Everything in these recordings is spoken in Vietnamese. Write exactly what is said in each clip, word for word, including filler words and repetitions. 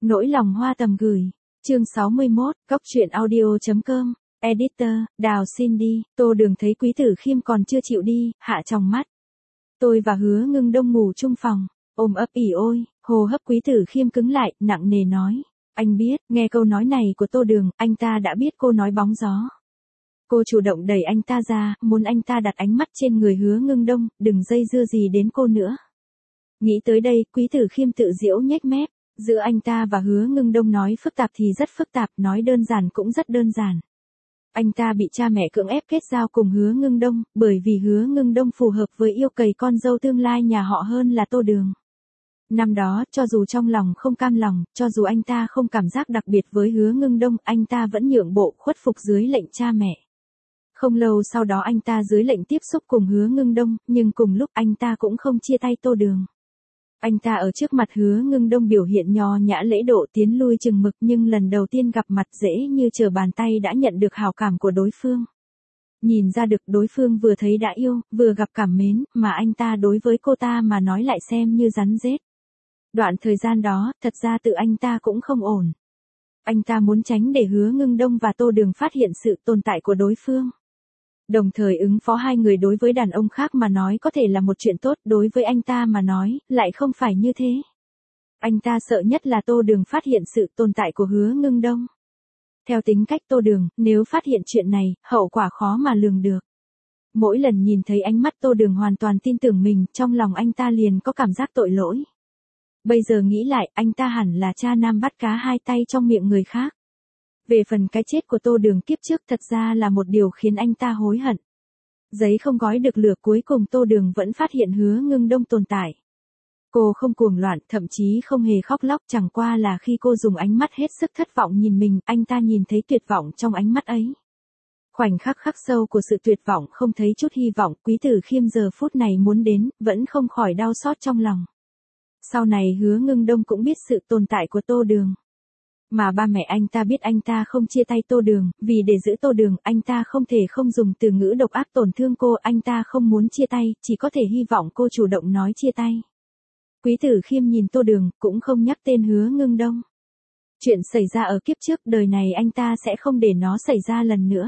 Nỗi lòng hoa tầm gửi. Chương sáu mươi mốt, Cóc truyện audio chấm com. Editor, Đào xin đi. Tô Đường thấy Quý Tử Khiêm còn chưa chịu đi, hạ tròng mắt. Tôi và Hứa Ngưng Đông ngủ chung phòng, ôm ấp ỉ ôi, hô hấp Quý Tử Khiêm cứng lại, nặng nề nói. Anh biết, nghe câu nói này của Tô Đường, anh ta đã biết cô nói bóng gió. Cô chủ động đẩy anh ta ra, muốn anh ta đặt ánh mắt trên người Hứa Ngưng Đông, đừng dây dưa gì đến cô nữa. Nghĩ tới đây, Quý Tử Khiêm tự giễu nhếch mép. Giữa anh ta và Hứa Ngưng Đông nói phức tạp thì rất phức tạp, nói đơn giản cũng rất đơn giản. Anh ta bị cha mẹ cưỡng ép kết giao cùng Hứa Ngưng Đông, bởi vì Hứa Ngưng Đông phù hợp với yêu cầu con dâu tương lai nhà họ hơn là Tô Đường. Năm đó, cho dù trong lòng không cam lòng, cho dù anh ta không cảm giác đặc biệt với Hứa Ngưng Đông, anh ta vẫn nhượng bộ khuất phục dưới lệnh cha mẹ. Không lâu sau đó anh ta dưới lệnh tiếp xúc cùng Hứa Ngưng Đông, nhưng cùng lúc anh ta cũng không chia tay Tô Đường. Anh ta ở trước mặt Hứa Ngưng Đông biểu hiện nho nhã lễ độ tiến lui chừng mực, nhưng lần đầu tiên gặp mặt dễ như trở bàn tay đã nhận được hào cảm của đối phương. Nhìn ra được đối phương vừa thấy đã yêu, vừa gặp cảm mến, mà anh ta đối với cô ta mà nói lại xem như rắn rết. Đoạn thời gian đó, thật ra tự anh ta cũng không ổn. Anh ta muốn tránh để Hứa Ngưng Đông và Tô Đường phát hiện sự tồn tại của đối phương. Đồng thời ứng phó hai người đối với đàn ông khác mà nói có thể là một chuyện tốt, đối với anh ta mà nói, lại không phải như thế. Anh ta sợ nhất là Tô Đường phát hiện sự tồn tại của Hứa Ngưng Đông. Theo tính cách Tô Đường, nếu phát hiện chuyện này, hậu quả khó mà lường được. Mỗi lần nhìn thấy ánh mắt Tô Đường hoàn toàn tin tưởng mình, trong lòng anh ta liền có cảm giác tội lỗi. Bây giờ nghĩ lại, anh ta hẳn là cha nam bắt cá hai tay trong miệng người khác. Về phần cái chết của Tô Đường kiếp trước thật ra là một điều khiến anh ta hối hận. Giấy không gói được lửa, cuối cùng Tô Đường vẫn phát hiện Hứa Ngưng Đông tồn tại. Cô không cuồng loạn, thậm chí không hề khóc lóc, chẳng qua là khi cô dùng ánh mắt hết sức thất vọng nhìn mình, anh ta nhìn thấy tuyệt vọng trong ánh mắt ấy. Khoảnh khắc khắc sâu của sự tuyệt vọng, không thấy chút hy vọng, Quý Tử Khiêm giờ phút này muốn đến, vẫn không khỏi đau xót trong lòng. Sau này Hứa Ngưng Đông cũng biết sự tồn tại của Tô Đường. Mà ba mẹ anh ta biết anh ta không chia tay Tô Đường, vì để giữ Tô Đường, anh ta không thể không dùng từ ngữ độc ác tổn thương cô, anh ta không muốn chia tay, chỉ có thể hy vọng cô chủ động nói chia tay. Quý Tử Khiêm nhìn Tô Đường, cũng không nhắc tên Hứa Ngưng Đông. Chuyện xảy ra ở kiếp trước, đời này anh ta sẽ không để nó xảy ra lần nữa.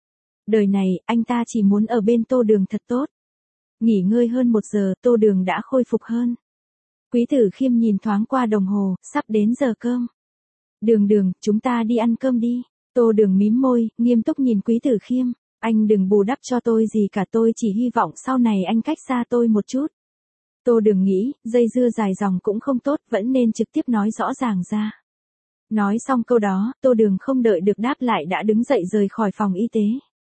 Đời này, anh ta chỉ muốn ở bên Tô Đường thật tốt. Nghỉ ngơi hơn một giờ, Tô Đường đã khôi phục hơn. Quý Tử Khiêm nhìn thoáng qua đồng hồ, sắp đến giờ cơm. Đường Đường, chúng ta đi ăn cơm đi. Tô Đường mím môi, nghiêm túc nhìn Quý Tử Khiêm. Anh đừng bù đắp cho tôi gì cả, tôi chỉ hy vọng sau này anh cách xa tôi một chút. Tô Đường nghĩ, dây dưa dài dòng cũng không tốt, vẫn nên trực tiếp nói rõ ràng ra. Nói xong câu đó, Tô Đường không đợi được đáp lại đã đứng dậy rời khỏi phòng y tế.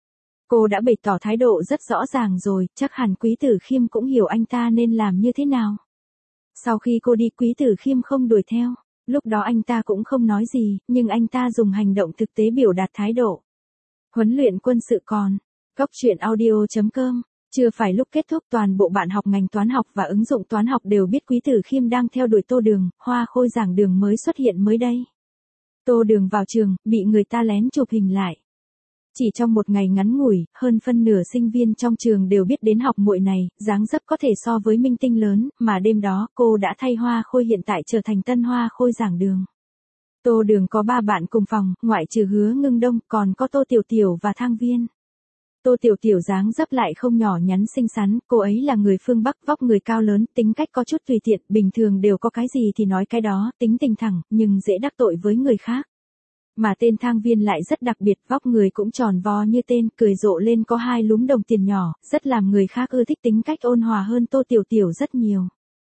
Cô đã bày tỏ thái độ rất rõ ràng rồi, chắc hẳn Quý Tử Khiêm cũng hiểu anh ta nên làm như thế nào. Sau khi cô đi, Quý Tử Khiêm không đuổi theo. Lúc đó anh ta cũng không nói gì, nhưng anh ta dùng hành động thực tế biểu đạt thái độ. Huấn luyện quân sự còn. Cóc truyện audio chấm com. Chưa phải lúc kết thúc, toàn bộ bạn học ngành toán học và ứng dụng toán học đều biết Quý Tử Khiêm đang theo đuổi Tô Đường, hoa khôi giảng đường mới xuất hiện mới đây. Tô Đường vào trường, bị người ta lén chụp hình lại. Chỉ trong một ngày ngắn ngủi, hơn phân nửa sinh viên trong trường đều biết đến học muội này, dáng dấp có thể so với minh tinh lớn, mà đêm đó, cô đã thay hoa khôi hiện tại trở thành tân hoa khôi giảng đường. Tô Đường có ba bạn cùng phòng, ngoại trừ Hứa Ngưng Đông, còn có Tô Tiểu Tiểu và Thang Viên. Tô Tiểu Tiểu dáng dấp lại không nhỏ nhắn xinh xắn, cô ấy là người phương Bắc, vóc người cao lớn, tính cách có chút tùy tiện, bình thường đều có cái gì thì nói cái đó, tính tình thẳng, nhưng dễ đắc tội với người khác. Mà tên Thang Viên lại rất đặc biệt, vóc người cũng tròn vo như tên, cười rộ lên có hai lúm đồng tiền nhỏ, rất làm người khác ưa thích, tính cách ôn hòa hơn Tô Tiểu Tiểu rất nhiều.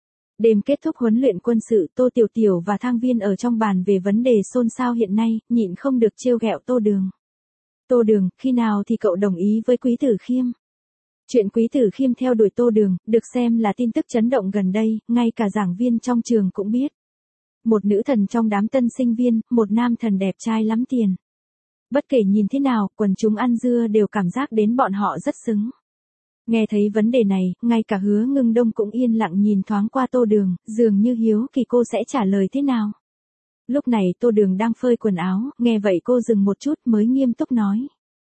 Đêm kết thúc huấn luyện quân sự, Tô Tiểu Tiểu và Thang Viên ở trong bàn về vấn đề xôn xao hiện nay, nhịn không được trêu ghẹo Tô Đường. Tô Đường, khi nào thì cậu đồng ý với Quý Tử Khiêm? Chuyện Quý Tử Khiêm theo đuổi Tô Đường, được xem là tin tức chấn động gần đây, ngay cả giảng viên trong trường cũng biết. Một nữ thần trong đám tân sinh viên, một nam thần đẹp trai lắm tiền. Bất kể nhìn thế nào, quần chúng ăn dưa đều cảm giác đến bọn họ rất xứng. Nghe thấy vấn đề này, ngay cả Hứa Ngưng Đông cũng yên lặng nhìn thoáng qua Tô Đường, dường như hiếu kỳ cô sẽ trả lời thế nào. Lúc này Tô Đường đang phơi quần áo, nghe vậy cô dừng một chút mới nghiêm túc nói.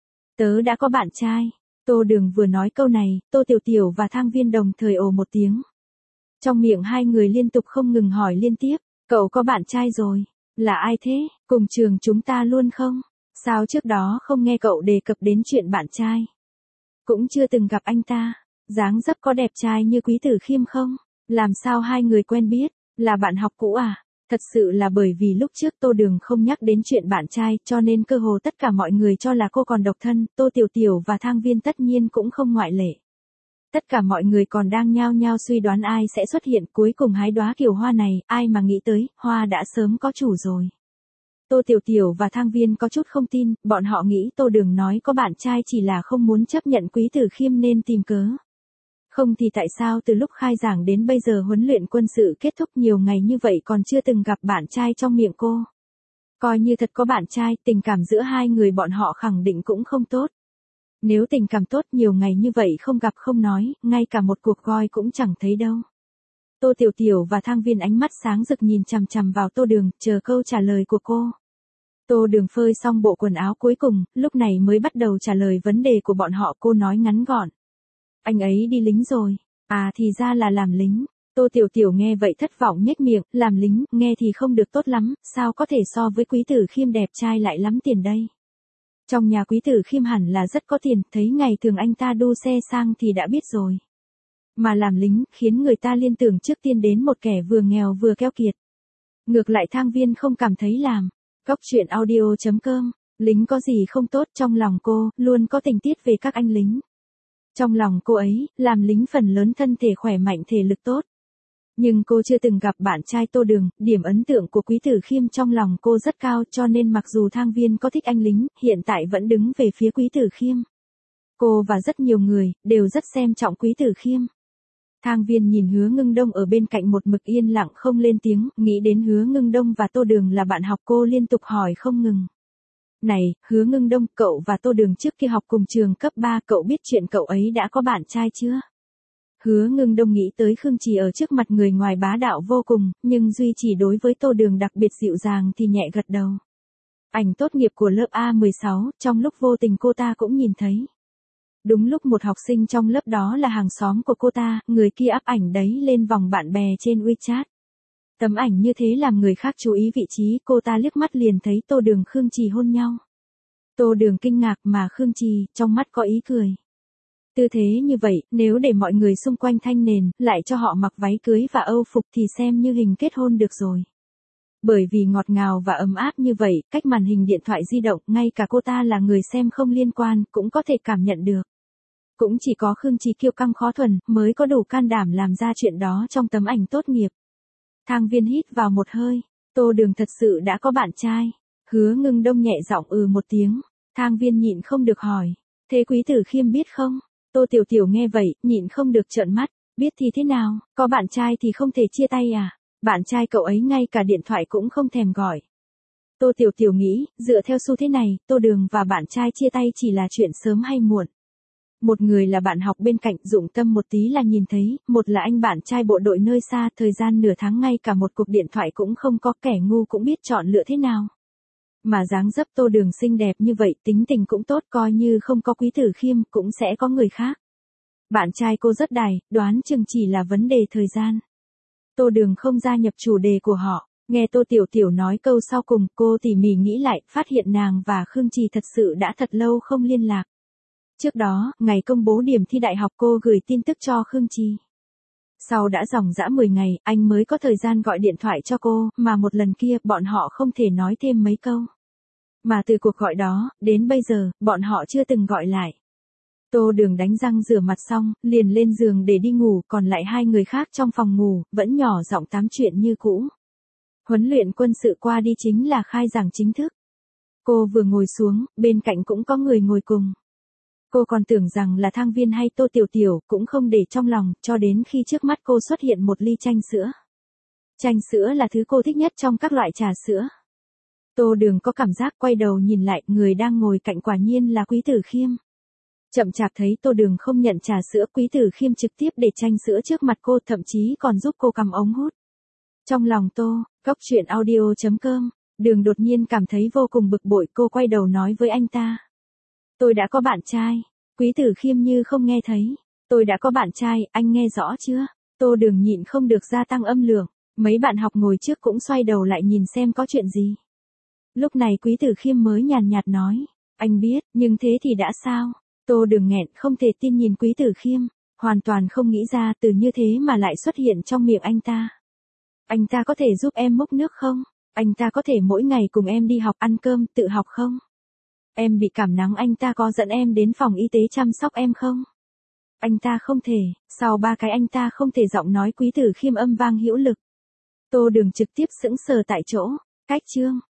Tớ đã có bạn trai. Tô Đường vừa nói câu này, Tô Tiểu Tiểu và Thang Viên đồng thời ồ một tiếng. Trong miệng hai người liên tục không ngừng hỏi liên tiếp. Cậu có bạn trai rồi. Là ai thế, cùng trường chúng ta luôn không? Sao trước đó không nghe cậu đề cập đến chuyện bạn trai? Cũng chưa từng gặp anh ta. Dáng dấp có đẹp trai như Quý Tử Khiêm không? Làm sao hai người quen biết? Là bạn học cũ à? Thật sự là bởi vì lúc trước Tô Đường không nhắc đến chuyện bạn trai cho nên cơ hồ tất cả mọi người cho là cô còn độc thân, Tô Tiểu Tiểu và Thang Viên tất nhiên cũng không ngoại lệ. Tất cả mọi người còn đang nhao nhao suy đoán ai sẽ xuất hiện, cuối cùng hái đóa kiều hoa này, ai mà nghĩ tới, hoa đã sớm có chủ rồi. Tô Tiểu Tiểu và Thang Viên có chút không tin, bọn họ nghĩ Tô Đường nói có bạn trai chỉ là không muốn chấp nhận Quý Tử Khiêm nên tìm cớ. Không thì tại sao từ lúc khai giảng đến bây giờ huấn luyện quân sự kết thúc nhiều ngày như vậy còn chưa từng gặp bạn trai trong miệng cô. Coi như thật có bạn trai, tình cảm giữa hai người bọn họ khẳng định cũng không tốt. Nếu tình cảm tốt nhiều ngày như vậy không gặp không nói, ngay cả một cuộc gọi cũng chẳng thấy đâu. Tô Tiểu Tiểu và Thang Viên ánh mắt sáng rực nhìn chằm chằm vào Tô Đường, chờ câu trả lời của cô. Tô Đường phơi xong bộ quần áo cuối cùng, lúc này mới bắt đầu trả lời vấn đề của bọn họ. Cô nói ngắn gọn. Anh ấy đi lính rồi. À thì ra là làm lính. Tô Tiểu Tiểu nghe vậy thất vọng nhếch miệng, làm lính, nghe thì không được tốt lắm, sao có thể so với Quý Tử Khiêm đẹp trai lại lắm tiền đây. Trong nhà Quý Tử Khiêm hẳn là rất có tiền, thấy ngày thường anh ta đu xe sang thì đã biết rồi. Mà làm lính, khiến người ta liên tưởng trước tiên đến một kẻ vừa nghèo vừa keo kiệt. Ngược lại Thang Viên không cảm thấy làm. Góc truyện audio chấm com, lính có gì không tốt, trong lòng cô, luôn có tình tiết về các anh lính. Trong lòng cô ấy, làm lính phần lớn thân thể khỏe mạnh thể lực tốt. Nhưng cô chưa từng gặp bạn trai Tô Đường, điểm ấn tượng của Quý Tử Khiêm trong lòng cô rất cao cho nên mặc dù Thang Viên có thích anh lính, hiện tại vẫn đứng về phía Quý Tử Khiêm. Cô và rất nhiều người, đều rất xem trọng Quý Tử Khiêm. Thang Viên nhìn Hứa Ngưng Đông ở bên cạnh một mực yên lặng không lên tiếng, nghĩ đến Hứa Ngưng Đông và Tô Đường là bạn học cô liên tục hỏi không ngừng. Này, Hứa Ngưng Đông, cậu và Tô Đường trước kia học cùng trường cấp ba, cậu biết chuyện cậu ấy đã có bạn trai chưa? Hứa Ngưng Đông nghĩ tới Khương Trì ở trước mặt người ngoài bá đạo vô cùng, nhưng duy chỉ đối với Tô Đường đặc biệt dịu dàng thì nhẹ gật đầu. Ảnh tốt nghiệp của lớp A mười sáu, trong lúc vô tình cô ta cũng nhìn thấy. Đúng lúc một học sinh trong lớp đó là hàng xóm của cô ta, người kia up ảnh đấy lên vòng bạn bè trên WeChat. Tấm ảnh như thế làm người khác chú ý vị trí, cô ta liếc mắt liền thấy Tô Đường Khương Trì hôn nhau. Tô Đường kinh ngạc mà Khương Trì, trong mắt có ý cười. Tư thế như vậy, nếu để mọi người xung quanh thanh nền, lại cho họ mặc váy cưới và âu phục thì xem như hình kết hôn được rồi. Bởi vì ngọt ngào và ấm áp như vậy, cách màn hình điện thoại di động, ngay cả cô ta là người xem không liên quan, cũng có thể cảm nhận được. Cũng chỉ có Khương Trì kiêu căng khó thuần, mới có đủ can đảm làm ra chuyện đó trong tấm ảnh tốt nghiệp. Thang Viên hít vào một hơi, Tô Đường thật sự đã có bạn trai. Hứa Ngưng Đông nhẹ giọng ừ một tiếng, Thang Viên nhịn không được hỏi, thế Quý Tử Khiêm biết không? Tô Tiểu Tiểu nghe vậy, nhịn không được trợn mắt, biết thì thế nào, có bạn trai thì không thể chia tay à? Bạn trai cậu ấy ngay cả điện thoại cũng không thèm gọi. Tô Tiểu Tiểu nghĩ, dựa theo xu thế này, Tô Đường và bạn trai chia tay chỉ là chuyện sớm hay muộn. Một người là bạn học bên cạnh, dụng tâm một tí là nhìn thấy, một là anh bạn trai bộ đội nơi xa, thời gian nửa tháng ngay cả một cuộc điện thoại cũng không có, kẻ ngu cũng biết chọn lựa thế nào. Mà dáng dấp Tô Đường xinh đẹp như vậy, tính tình cũng tốt, coi như không có Quý Tử Khiêm, cũng sẽ có người khác. Bạn trai cô rất đài, đoán chừng chỉ là vấn đề thời gian. Tô Đường không gia nhập chủ đề của họ, nghe Tô Tiểu Tiểu nói câu sau cùng, cô tỉ mỉ nghĩ lại, phát hiện nàng và Khương Trì thật sự đã thật lâu không liên lạc. Trước đó, ngày công bố điểm thi đại học cô gửi tin tức cho Khương Trì. Sau đã dòng dã mười ngày, anh mới có thời gian gọi điện thoại cho cô, mà một lần kia, bọn họ không thể nói thêm mấy câu. Mà từ cuộc gọi đó, đến bây giờ, bọn họ chưa từng gọi lại. Tô Đường đánh răng rửa mặt xong, liền lên giường để đi ngủ, còn lại hai người khác trong phòng ngủ, vẫn nhỏ giọng tám chuyện như cũ. Huấn luyện quân sự qua đi chính là khai giảng chính thức. Cô vừa ngồi xuống, bên cạnh cũng có người ngồi cùng. Cô còn tưởng rằng là Thang Viên hay Tô Tiểu Tiểu, cũng không để trong lòng, cho đến khi trước mắt cô xuất hiện một ly chanh sữa. Chanh sữa là thứ cô thích nhất trong các loại trà sữa. Tô Đường có cảm giác quay đầu nhìn lại, người đang ngồi cạnh quả nhiên là Quý Tử Khiêm. Chậm chạp thấy Tô Đường không nhận trà sữa, Quý Tử Khiêm trực tiếp để chanh sữa trước mặt cô, thậm chí còn giúp cô cầm ống hút. Trong lòng Tô, góc truyện audio chấm com, Đường đột nhiên cảm thấy vô cùng bực bội, cô quay đầu nói với anh ta. Tôi đã có bạn trai. Quý Tử Khiêm như không nghe thấy. Tôi đã có bạn trai, anh nghe rõ chưa? Tô Đường nhịn không được gia tăng âm lượng. Mấy bạn học ngồi trước cũng xoay đầu lại nhìn xem có chuyện gì. Lúc này Quý Tử Khiêm mới nhàn nhạt nói, anh biết, nhưng thế thì đã sao? Tô Đường nghẹn không thể tin nhìn Quý Tử Khiêm, hoàn toàn không nghĩ ra từ như thế mà lại xuất hiện trong miệng anh ta. Anh ta có thể giúp em múc nước không? Anh ta có thể mỗi ngày cùng em đi học ăn cơm, tự học không? Em bị cảm nắng anh ta có dẫn em đến phòng y tế chăm sóc em không? Anh ta không thể, sau ba cái anh ta không thể giọng nói Quý Tử Khiêm âm vang hữu lực. Tô Đường trực tiếp sững sờ tại chỗ, cách chương.